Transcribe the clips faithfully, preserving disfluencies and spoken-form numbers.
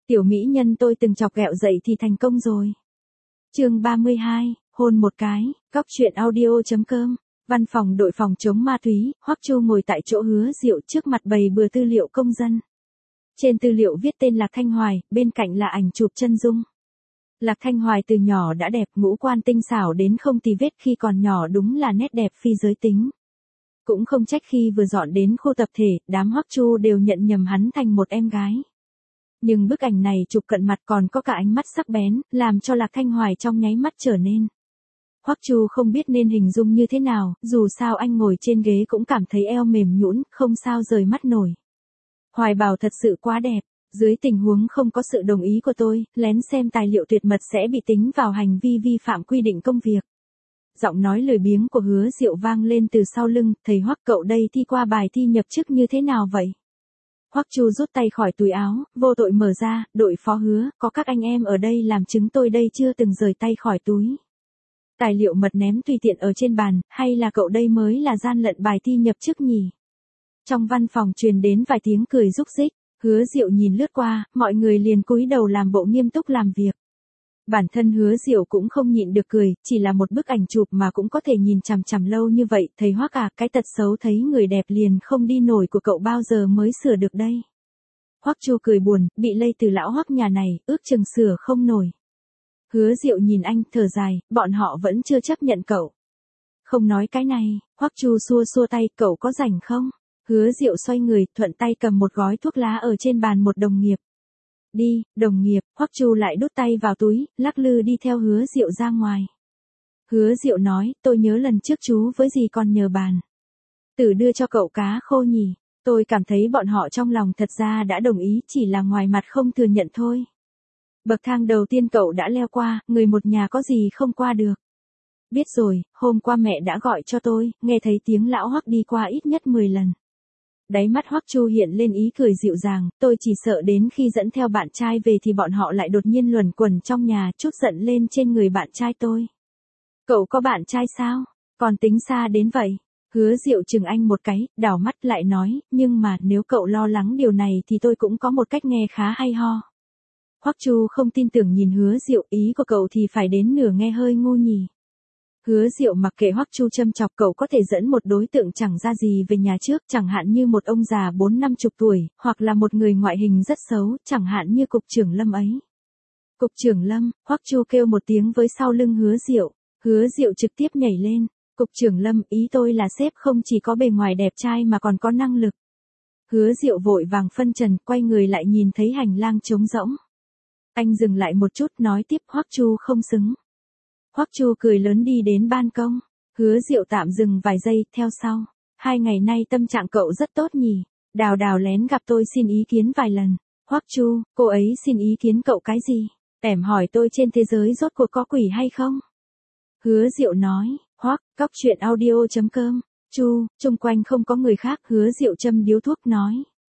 Tiểu mỹ nhân tôi từng chọc ghẹo dậy thì thành công rồi. Chương ba mươi hai, hôn một cái, góc truyện audio chấm com. Văn phòng đội phòng chống ma túy, Hoắc Chu ngồi tại chỗ Hứa Diệu trước mặt bày bừa tư liệu công dân. Trên tư liệu viết tên Lạc Thanh Hoài, bên cạnh là ảnh chụp chân dung. Lạc Thanh Hoài từ nhỏ đã đẹp, ngũ quan tinh xảo đến không tì vết, khi còn nhỏ đúng là nét đẹp phi giới tính. Cũng không trách khi vừa dọn đến khu tập thể, đám Hoắc Chu đều nhận nhầm hắn thành một em gái. Nhưng bức ảnh này chụp cận mặt còn có cả ánh mắt sắc bén, làm cho Lạc Thanh Hoài trong nháy mắt trở nên. Hoắc Chu không biết nên hình dung như thế nào, dù sao anh ngồi trên ghế cũng cảm thấy eo mềm nhũn, không sao rời mắt nổi. Hoài bảo thật sự quá đẹp, dưới tình huống không có sự đồng ý của tôi, lén xem tài liệu tuyệt mật sẽ bị tính vào hành vi vi phạm quy định công việc. Giọng nói lười biếng của Hứa Diệu vang lên từ sau lưng, thầy Hoắc cậu đây thi qua bài thi nhập chức như thế nào vậy? Hoắc Chu rút tay khỏi túi áo, vô tội mở ra, đội phó Hứa, có các anh em ở đây làm chứng tôi đây chưa từng rời tay khỏi túi. Tài liệu mật ném tùy tiện ở trên bàn, hay là cậu đây mới là gian lận bài thi nhập chức nhỉ? Trong văn phòng truyền đến vài tiếng cười rúc rích, Hứa Diệu nhìn lướt qua, mọi người liền cúi đầu làm bộ nghiêm túc làm việc. Bản thân Hứa Diệu cũng không nhịn được cười, chỉ là một bức ảnh chụp mà cũng có thể nhìn chằm chằm lâu như vậy, thầy Hoắc à, cái tật xấu thấy người đẹp liền không đi nổi của cậu bao giờ mới sửa được đây? Hoắc Chu cười buồn, bị lây từ lão Hoắc nhà này, ước chừng sửa không nổi. Hứa Diệu nhìn anh, thở dài, bọn họ vẫn chưa chấp nhận cậu. Không nói cái này, Hoắc Chu xua xua tay, cậu có rảnh không? Hứa Diệu xoay người, thuận tay cầm một gói thuốc lá ở trên bàn một đồng nghiệp. Đi, đồng nghiệp, Hoắc Chu lại đút tay vào túi, lắc lư đi theo Hứa Diệu ra ngoài. Hứa Diệu nói, tôi nhớ lần trước chú với gì còn nhờ bàn. Tử đưa cho cậu cá khô nhỉ, tôi cảm thấy bọn họ trong lòng thật ra đã đồng ý, chỉ là ngoài mặt không thừa nhận thôi. Bậc thang đầu tiên cậu đã leo qua, người một nhà có gì không qua được. Biết rồi, hôm qua mẹ đã gọi cho tôi, nghe thấy tiếng lão Hoắc đi qua ít nhất mười lần. Đáy mắt Hoắc Chu hiện lên ý cười dịu dàng, tôi chỉ sợ đến khi dẫn theo bạn trai về thì bọn họ lại đột nhiên luẩn quẩn trong nhà, chút giận lên trên người bạn trai tôi. Cậu có bạn trai sao? Còn tính xa đến vậy? Hứa Diệu chừng anh một cái, đảo mắt lại nói, nhưng mà nếu cậu lo lắng điều này thì tôi cũng có một cách nghe khá hay ho. Hoắc Chu không tin tưởng nhìn Hứa Diệu, ý của cậu thì phải đến nửa nghe hơi ngu nhỉ. Hứa Diệu mặc kệ Hoắc Chu châm chọc, cậu có thể dẫn một đối tượng chẳng ra gì về nhà trước, chẳng hạn như một ông già bốn năm chục tuổi, hoặc là một người ngoại hình rất xấu, chẳng hạn như cục trưởng Lâm ấy. Cục trưởng Lâm, Hoắc Chu kêu một tiếng với sau lưng Hứa Diệu, Hứa Diệu trực tiếp nhảy lên, Cục trưởng Lâm, ý tôi là sếp không chỉ có bề ngoài đẹp trai mà còn có năng lực. Hứa Diệu vội vàng phân trần, quay người lại nhìn thấy hành lang trống rỗng. Anh dừng lại một chút, nói tiếp, Hoắc Chu không xứng. Hoắc Chu cười lớn đi đến ban công. Hứa Diệu tạm dừng vài giây, theo sau. Hai ngày nay tâm trạng cậu rất tốt nhỉ. Đào Đào lén gặp tôi xin ý kiến vài lần. Hoắc Chu, cô ấy xin ý kiến cậu cái gì? Tẻm hỏi tôi trên thế giới rốt cuộc có quỷ hay không? Hứa Diệu nói, Hoắc, góc truyện audio chấm com. Chu, chung quanh không có người khác. Hứa Diệu châm điếu thuốc nói.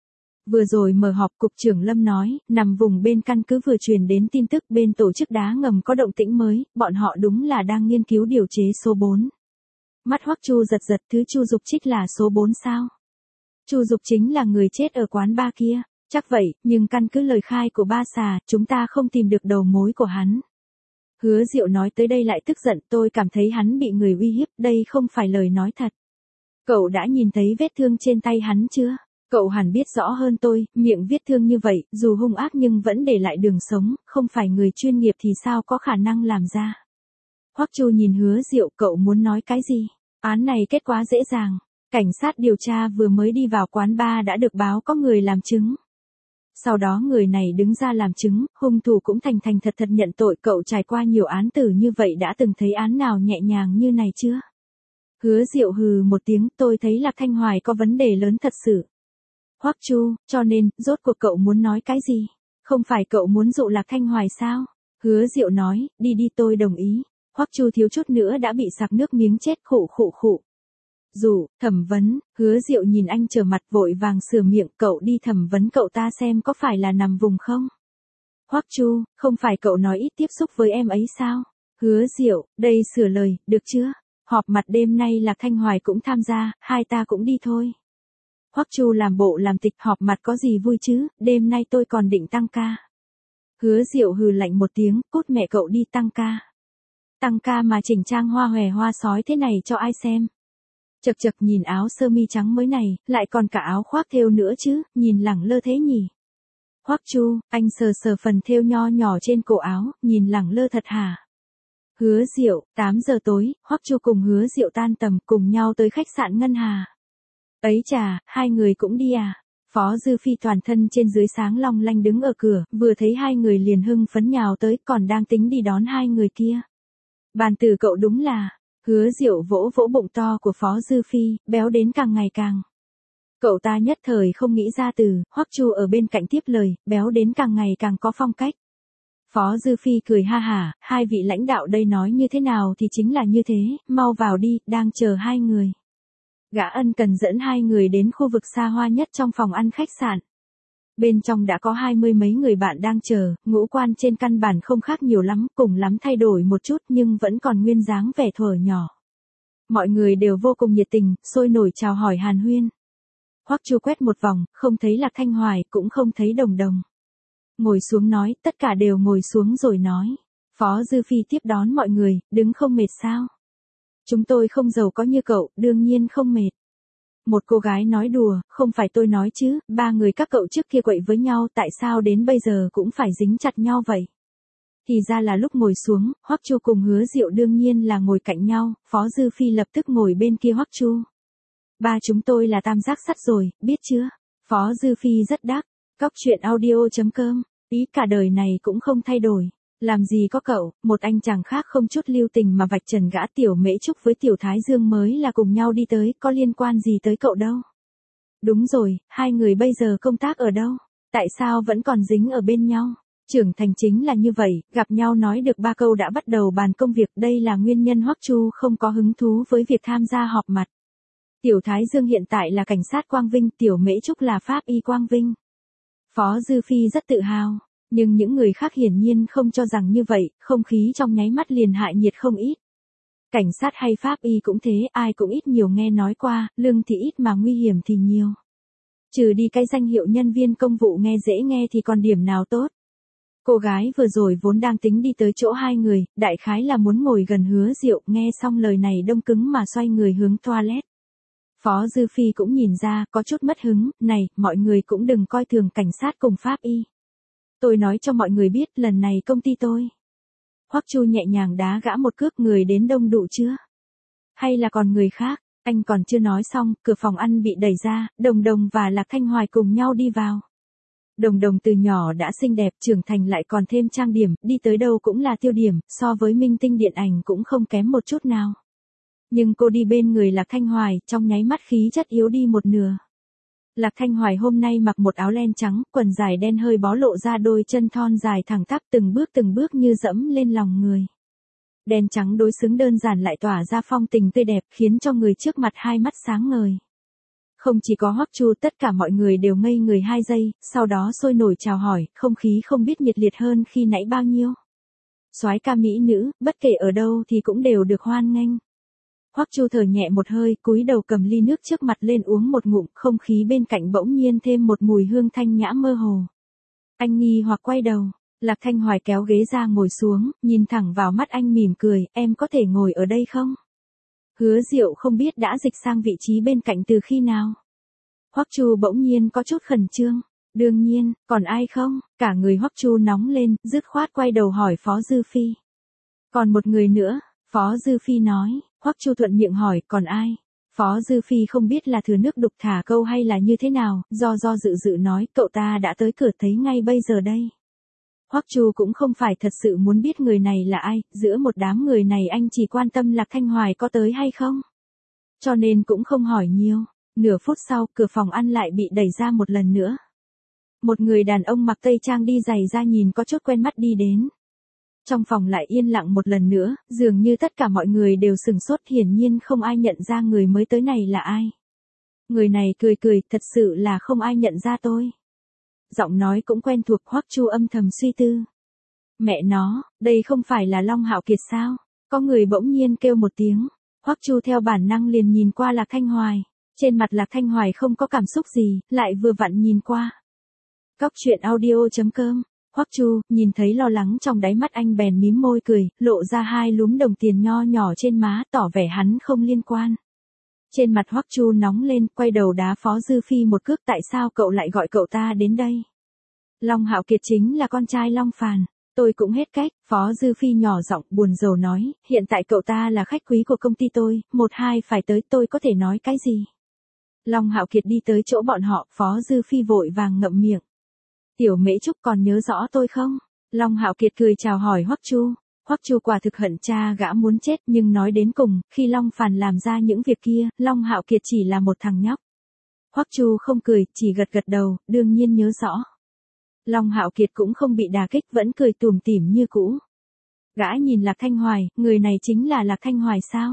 Vừa rồi mở họp, Cục trưởng Lâm nói, nằm vùng bên căn cứ vừa truyền đến tin tức bên tổ chức đá ngầm có động tĩnh mới, bọn họ đúng là đang nghiên cứu điều chế số bốn. Mắt Hoắc Chu giật giật, thứ Chu Dục Trích là số bốn sao? Chu Dục chính là người chết ở quán bar kia, chắc vậy, nhưng căn cứ lời khai của ba xà, chúng ta không tìm được đầu mối của hắn. Hứa Diệu nói tới đây lại tức giận, tôi cảm thấy hắn bị người uy hiếp, đây không phải lời nói thật. Cậu đã nhìn thấy vết thương trên tay hắn chưa? Cậu hẳn biết rõ hơn tôi, miệng vết thương như vậy, dù hung ác nhưng vẫn để lại đường sống, không phải người chuyên nghiệp thì sao có khả năng làm ra. Hoắc Chu nhìn Hứa Diệu, cậu muốn nói cái gì? Án này kết quá dễ dàng. Cảnh sát điều tra vừa mới đi vào quán bar đã được báo có người làm chứng. Sau đó người này đứng ra làm chứng, hung thủ cũng thành thành thật thật nhận tội. Cậu trải qua nhiều án tử như vậy đã từng thấy án nào nhẹ nhàng như này chưa? Hứa Diệu hừ một tiếng, tôi thấy Lạc Thanh Hoài có vấn đề lớn thật sự. Hoắc Chu, cho nên, rốt cuộc cậu muốn nói cái gì? Không phải cậu muốn dụ Lạc Thanh Hoài sao? Hứa Diệu nói, đi đi tôi đồng ý. Hoắc Chu thiếu chút nữa đã bị sặc nước miếng chết, khụ khụ khụ. Dụ, thẩm vấn, Hứa Diệu nhìn anh trở mặt vội vàng sửa miệng, cậu đi thẩm vấn cậu ta xem có phải là nằm vùng không? Hoắc Chu, không phải cậu nói ít tiếp xúc với em ấy sao? Hứa Diệu, đây sửa lời, được chưa? Họp mặt đêm nay Lạc Thanh Hoài cũng tham gia, hai ta cũng đi thôi. Hoắc Chu làm bộ làm tịch, họp mặt có gì vui chứ, đêm nay tôi còn định tăng ca. Hứa Diệu hừ lạnh một tiếng, cút mẹ cậu đi tăng ca. Tăng ca mà chỉnh trang hoa hòe hoa sói thế này cho ai xem. Chật chật nhìn áo sơ mi trắng mới này, lại còn cả áo khoác thêu nữa chứ, nhìn lẳng lơ thế nhỉ. Hoắc Chu, anh sờ sờ phần thêu nho nhỏ trên cổ áo, nhìn lẳng lơ thật hả? Hứa Diệu, tám giờ tối, Hoắc Chu cùng Hứa Diệu tan tầm cùng nhau tới khách sạn Ngân Hà. Ấy chà, hai người cũng đi à? Phó Dư Phi toàn thân trên dưới sáng long lanh đứng ở cửa, vừa thấy hai người liền hưng phấn nhào tới, còn đang tính đi đón hai người kia. Bàn tử cậu đúng là, Hứa Diệu vỗ vỗ bụng to của Phó Dư Phi, béo đến càng ngày càng. Cậu ta nhất thời không nghĩ ra từ, Hoắc Chu ở bên cạnh tiếp lời, béo đến càng ngày càng có phong cách. Phó Dư Phi cười ha hả, hai vị lãnh đạo đây nói như thế nào thì chính là như thế, mau vào đi, đang chờ hai người. Gã ân cần dẫn hai người đến khu vực xa hoa nhất trong phòng ăn khách sạn. Bên trong đã có hai mươi mấy người bạn đang chờ, ngũ quan trên căn bản không khác nhiều lắm, cùng lắm thay đổi một chút nhưng vẫn còn nguyên dáng vẻ thuở nhỏ. Mọi người đều vô cùng nhiệt tình, sôi nổi chào hỏi hàn huyên. Hoắc Chu quét một vòng, không thấy Lạc Thanh Hoài, cũng không thấy Đồng Đồng. Ngồi xuống nói, tất cả đều ngồi xuống rồi nói. Phó Dư Phi tiếp đón mọi người, đứng không mệt sao? Chúng tôi không giàu có như cậu, đương nhiên không mệt. Một cô gái nói đùa, không phải tôi nói chứ, ba người các cậu trước kia quậy với nhau tại sao đến bây giờ cũng phải dính chặt nhau vậy? Thì ra là lúc ngồi xuống, Hoắc Chu cùng Hứa Diệu đương nhiên là ngồi cạnh nhau, Phó Dư Phi lập tức ngồi bên kia Hoắc Chu. Ba chúng tôi là tam giác sắt rồi, biết chưa? Phó Dư Phi rất đắc, cóc truyện audio chấm com, ý cả đời này cũng không thay đổi. Làm gì có cậu, một anh chàng khác không chút lưu tình mà vạch trần gã Tiểu Mễ Trúc với Tiểu Thái Dương mới là cùng nhau đi tới, có liên quan gì tới cậu đâu. Đúng rồi, hai người bây giờ công tác ở đâu? Tại sao vẫn còn dính ở bên nhau? Trưởng thành chính là như vậy, gặp nhau nói được ba câu đã bắt đầu bàn công việc, đây là nguyên nhân Hoắc Chu không có hứng thú với việc tham gia họp mặt. Tiểu Thái Dương hiện tại là cảnh sát Quang Vinh, Tiểu Mễ Trúc là pháp y Quang Vinh. Phó Dư Phi rất tự hào. Nhưng những người khác hiển nhiên không cho rằng như vậy, không khí trong nháy mắt liền hại nhiệt không ít. Cảnh sát hay pháp y cũng thế, ai cũng ít nhiều nghe nói qua, lương thì ít mà nguy hiểm thì nhiều. Trừ đi cái danh hiệu nhân viên công vụ nghe dễ nghe thì còn điểm nào tốt. Cô gái vừa rồi vốn đang tính đi tới chỗ hai người, đại khái là muốn ngồi gần Hứa Diệu, nghe xong lời này đông cứng mà xoay người hướng toilet. Phó Dư Phi cũng nhìn ra, có chút mất hứng, này, mọi người cũng đừng coi thường cảnh sát cùng pháp y. Tôi nói cho mọi người biết, lần này công ty tôi. Hoắc Chu nhẹ nhàng đá gã một cước, người đến đông đủ chưa? Hay là còn người khác? Anh còn chưa nói xong, cửa phòng ăn bị đẩy ra, Đồng Đồng và Lạc Thanh Hoài cùng nhau đi vào. Đồng Đồng từ nhỏ đã xinh đẹp, trưởng thành lại còn thêm trang điểm, đi tới đâu cũng là tiêu điểm, so với minh tinh điện ảnh cũng không kém một chút nào. Nhưng cô đi bên người Lạc Thanh Hoài, trong nháy mắt khí chất yếu đi một nửa. Lạc Thanh Hoài hôm nay mặc một áo len trắng, quần dài đen hơi bó lộ ra đôi chân thon dài thẳng tắp, từng bước từng bước như dẫm lên lòng người. Đen trắng đối xứng đơn giản lại tỏa ra phong tình tươi đẹp, khiến cho người trước mặt hai mắt sáng ngời. Không chỉ có Hoắc Chu, tất cả mọi người đều ngây người hai giây, sau đó sôi nổi chào hỏi, không khí không biết nhiệt liệt hơn khi nãy bao nhiêu. Soái ca mỹ nữ, bất kể ở đâu thì cũng đều được hoan nghênh. Hoắc Chu thở nhẹ một hơi, cúi đầu cầm ly nước trước mặt lên uống một ngụm, không khí bên cạnh bỗng nhiên thêm một mùi hương thanh nhã mơ hồ. Anh nghi hoặc quay đầu, Lạc Thanh Hoài kéo ghế ra ngồi xuống, nhìn thẳng vào mắt anh mỉm cười, em có thể ngồi ở đây không? Hứa Diệu không biết đã dịch sang vị trí bên cạnh từ khi nào. Hoắc Chu bỗng nhiên có chút khẩn trương, đương nhiên, còn ai không? Cả người Hoắc Chu nóng lên, dứt khoát quay đầu hỏi Phó Dư Phi. Còn một người nữa, Phó Dư Phi nói. Hoắc Chu thuận miệng hỏi, còn ai? Phó Dư Phi không biết là thừa nước đục thả câu hay là như thế nào, do do dự dự nói, cậu ta đã tới cửa thấy ngay bây giờ đây. Hoắc Chu cũng không phải thật sự muốn biết người này là ai, giữa một đám người này anh chỉ quan tâm Lạc Thanh Hoài có tới hay không. Cho nên cũng không hỏi nhiều. Nửa phút sau, cửa phòng ăn lại bị đẩy ra một lần nữa. Một người đàn ông mặc tây trang đi giày da nhìn có chút quen mắt đi đến. Trong phòng lại yên lặng một lần nữa, dường như tất cả mọi người đều sừng sốt, hiển nhiên không ai nhận ra người mới tới này là ai. Người này cười cười, thật sự là không ai nhận ra tôi. Giọng nói cũng quen thuộc, Hoắc Chu âm thầm suy tư. Mẹ nó, đây không phải là Long Hạo Kiệt sao? Có người bỗng nhiên kêu một tiếng. Hoắc Chu theo bản năng liền nhìn qua Lạc Thanh Hoài. Trên mặt Lạc Thanh Hoài không có cảm xúc gì, lại vừa vặn nhìn qua. Cóc truyện audio chấm com Hoắc Chu, nhìn thấy lo lắng trong đáy mắt anh bèn mím môi cười, lộ ra hai lúm đồng tiền nho nhỏ trên má, tỏ vẻ hắn không liên quan. Trên mặt Hoắc Chu nóng lên, quay đầu đá Phó Dư Phi một cước, tại sao cậu lại gọi cậu ta đến đây? Long Hạo Kiệt chính là con trai Long Phàn. Tôi cũng hết cách, Phó Dư Phi nhỏ giọng buồn rầu nói, hiện tại cậu ta là khách quý của công ty tôi, một hai phải tới, tôi có thể nói cái gì? Long Hạo Kiệt đi tới chỗ bọn họ, Phó Dư Phi vội vàng ngậm miệng. Tiểu Mễ Trúc còn nhớ rõ tôi không? Long Hạo Kiệt cười chào hỏi Hoắc Chu. Hoắc Chu quả thực hận cha gã muốn chết, nhưng nói đến cùng, khi Long Phàn làm ra những việc kia, Long Hạo Kiệt chỉ là một thằng nhóc. Hoắc Chu không cười, chỉ gật gật đầu, đương nhiên nhớ rõ. Long Hạo Kiệt cũng không bị đả kích, vẫn cười tủm tỉm như cũ. Gã nhìn Lạc Thanh Hoài, người này chính là Lạc Thanh Hoài sao?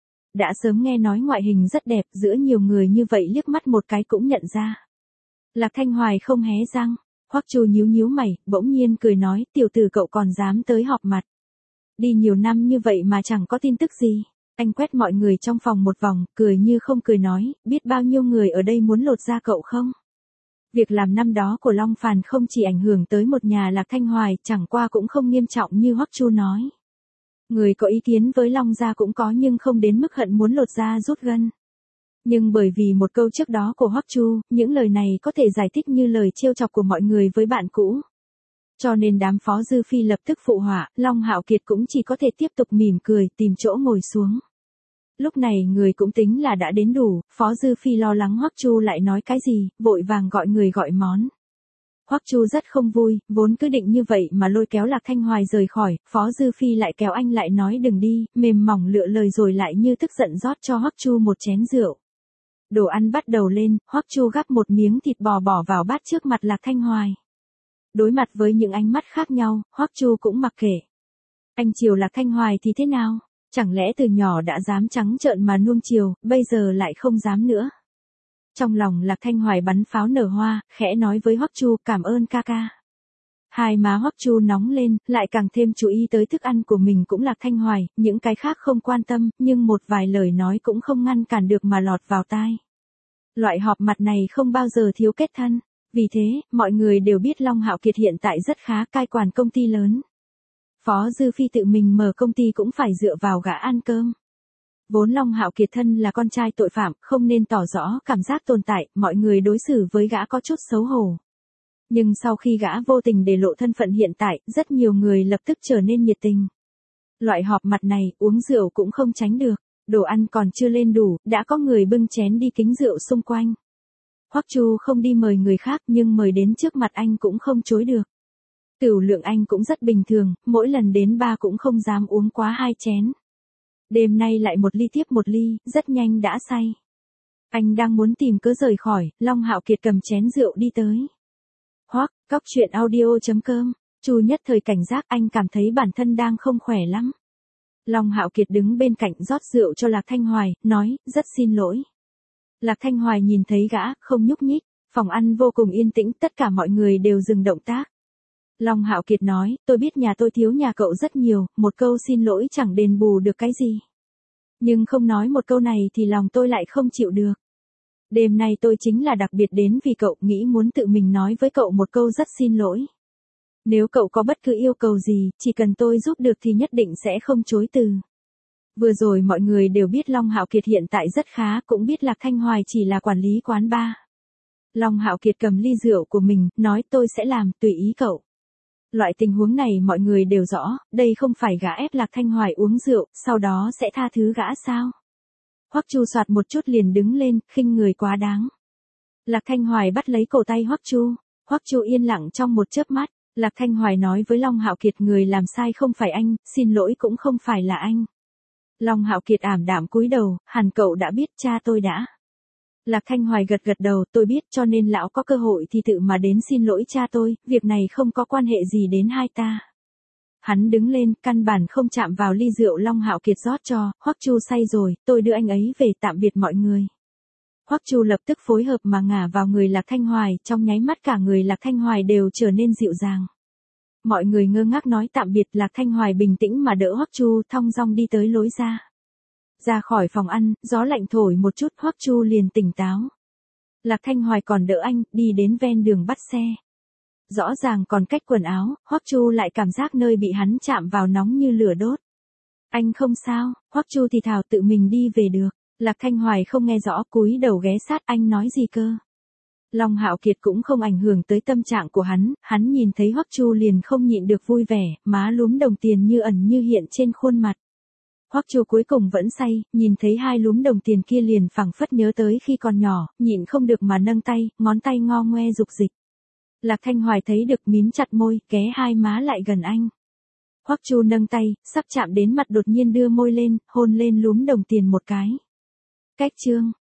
Đã sớm nghe nói ngoại hình rất đẹp, giữa nhiều người như vậy liếc mắt một cái cũng nhận ra. Lạc Thanh Hoài không hé răng. Hoắc Chu nhíu nhíu mày, bỗng nhiên cười nói, tiểu tử cậu còn dám tới họp mặt. Đi nhiều năm như vậy mà chẳng có tin tức gì. Anh quét mọi người trong phòng một vòng, cười như không cười nói, biết bao nhiêu người ở đây muốn lột da cậu không? Việc làm năm đó của Long Phàn không chỉ ảnh hưởng tới một nhà Lạc Thanh Hoài, chẳng qua cũng không nghiêm trọng như Hoắc Chu nói. Người có ý kiến với Long gia cũng có nhưng không đến mức hận muốn lột da rút gân. Nhưng bởi vì một câu trước đó của Hoắc Chu, những lời này có thể giải thích như lời trêu chọc của mọi người với bạn cũ. Cho nên đám Phó Dư Phi lập tức phụ họa, Long Hạo Kiệt cũng chỉ có thể tiếp tục mỉm cười, tìm chỗ ngồi xuống. Lúc này người cũng tính là đã đến đủ, Phó Dư Phi lo lắng Hoắc Chu lại nói cái gì, vội vàng gọi người gọi món. Hoắc Chu rất không vui, vốn cứ định như vậy mà lôi kéo Lạc Thanh Hoài rời khỏi, Phó Dư Phi lại kéo anh lại nói đừng đi, mềm mỏng lựa lời rồi lại như tức giận rót cho Hoắc Chu một chén rượu. Đồ ăn bắt đầu lên, Hoắc Chu gắp một miếng thịt bò bỏ vào bát trước mặt Lạc Thanh Hoài. Đối mặt với những ánh mắt khác nhau, Hoắc Chu cũng mặc kệ. Anh chiều Lạc Thanh Hoài thì thế nào? Chẳng lẽ từ nhỏ đã dám trắng trợn mà nuông chiều, bây giờ lại không dám nữa? Trong lòng Lạc Thanh Hoài bắn pháo nở hoa, khẽ nói với Hoắc Chu, cảm ơn ca ca. Hai má Hoắc Chu nóng lên, lại càng thêm chú ý tới thức ăn của mình cũng Lạc Thanh Hoài, những cái khác không quan tâm, nhưng một vài lời nói cũng không ngăn cản được mà lọt vào tai. Loại họp mặt này không bao giờ thiếu kết thân, vì thế, mọi người đều biết Long Hạo Kiệt hiện tại rất khá, cai quản công ty lớn. Phó Dư Phi tự mình mở công ty cũng phải dựa vào gã ăn cơm. Vốn Long Hạo Kiệt thân là con trai tội phạm, không nên tỏ rõ cảm giác tồn tại, mọi người đối xử với gã có chút xấu hổ. Nhưng sau khi gã vô tình để lộ thân phận hiện tại, rất nhiều người lập tức trở nên nhiệt tình. Loại họp mặt này, uống rượu cũng không tránh được, đồ ăn còn chưa lên đủ, đã có người bưng chén đi kính rượu xung quanh. Hoắc Chu không đi mời người khác nhưng mời đến trước mặt anh cũng không chối được. Tửu lượng anh cũng rất bình thường, mỗi lần đến ba cũng không dám uống quá hai chén. Đêm nay lại một ly tiếp một ly, rất nhanh đã say. Anh đang muốn tìm cớ rời khỏi, Long Hạo Kiệt cầm chén rượu đi tới. Hoắc, cóc truyện audio chấm com, Chu nhất thời cảnh giác, anh cảm thấy bản thân đang không khỏe lắm. Long Hạo Kiệt đứng bên cạnh rót rượu cho Lạc Thanh Hoài, nói, rất xin lỗi. Lạc Thanh Hoài nhìn thấy gã, không nhúc nhích, phòng ăn vô cùng yên tĩnh, tất cả mọi người đều dừng động tác. Long Hạo Kiệt nói, tôi biết nhà tôi thiếu nhà cậu rất nhiều, một câu xin lỗi chẳng đền bù được cái gì. Nhưng không nói một câu này thì lòng tôi lại không chịu được. Đêm nay tôi chính là đặc biệt đến vì cậu, nghĩ muốn tự mình nói với cậu một câu rất xin lỗi. Nếu cậu có bất cứ yêu cầu gì, chỉ cần tôi giúp được thì nhất định sẽ không chối từ. Vừa rồi mọi người đều biết Long Hạo Kiệt hiện tại rất khá, cũng biết Lạc Thanh Hoài chỉ là quản lý quán bar. Long Hạo Kiệt cầm ly rượu của mình, nói tôi sẽ làm, tùy ý cậu. Loại tình huống này mọi người đều rõ, đây không phải gã ép Lạc Thanh Hoài uống rượu, sau đó sẽ tha thứ gã sao? Hoắc Chu soạt một chút liền đứng lên, khinh người quá đáng. Lạc Thanh Hoài bắt lấy cổ tay Hoắc Chu, Hoắc Chu yên lặng trong một chớp mắt, Lạc Thanh Hoài nói với Long Hạo Kiệt, người làm sai không phải anh, xin lỗi cũng không phải là anh. Long Hạo Kiệt ảm đạm cúi đầu, hẳn cậu đã biết cha tôi đã. Lạc Thanh Hoài gật gật đầu, tôi biết, cho nên lão có cơ hội thì tự mà đến xin lỗi cha tôi, việc này không có quan hệ gì đến hai ta. Hắn đứng lên, căn bản không chạm vào ly rượu Long Hạo Kiệt rót cho, Hoắc Chu say rồi, tôi đưa anh ấy về, tạm biệt mọi người. Hoắc Chu lập tức phối hợp mà ngả vào người Lạc Thanh Hoài, trong nháy mắt cả người Lạc Thanh Hoài đều trở nên dịu dàng. Mọi người ngơ ngác nói tạm biệt, Lạc Thanh Hoài bình tĩnh mà đỡ Hoắc Chu thong dong đi tới lối ra. Ra khỏi phòng ăn, gió lạnh thổi một chút, Hoắc Chu liền tỉnh táo. Lạc Thanh Hoài còn đỡ anh, đi đến ven đường bắt xe. rõ ràng còn cách quần áo, Hoắc Chu lại cảm giác nơi bị hắn chạm vào nóng như lửa đốt. Anh không sao, Hoắc Chu thì thào tự mình đi về được. Lạc Thanh Hoài không nghe rõ, cúi đầu ghé sát, anh nói gì cơ? Long Hạo Kiệt cũng không ảnh hưởng tới tâm trạng của hắn, hắn nhìn thấy Hoắc Chu liền không nhịn được vui vẻ, má lúm đồng tiền như ẩn như hiện trên khuôn mặt. Hoắc Chu cuối cùng vẫn say, nhìn thấy hai lúm đồng tiền kia liền phảng phất nhớ tới khi còn nhỏ, nhịn không được mà nâng tay, ngón tay ngo ngoe dục dịch. Lạc Thanh Hoài thấy được mím chặt môi, ghé hai má lại gần anh. Hoắc Chu nâng tay, sắp chạm đến mặt đột nhiên đưa môi lên, hôn lên lúm đồng tiền một cái. Cách chương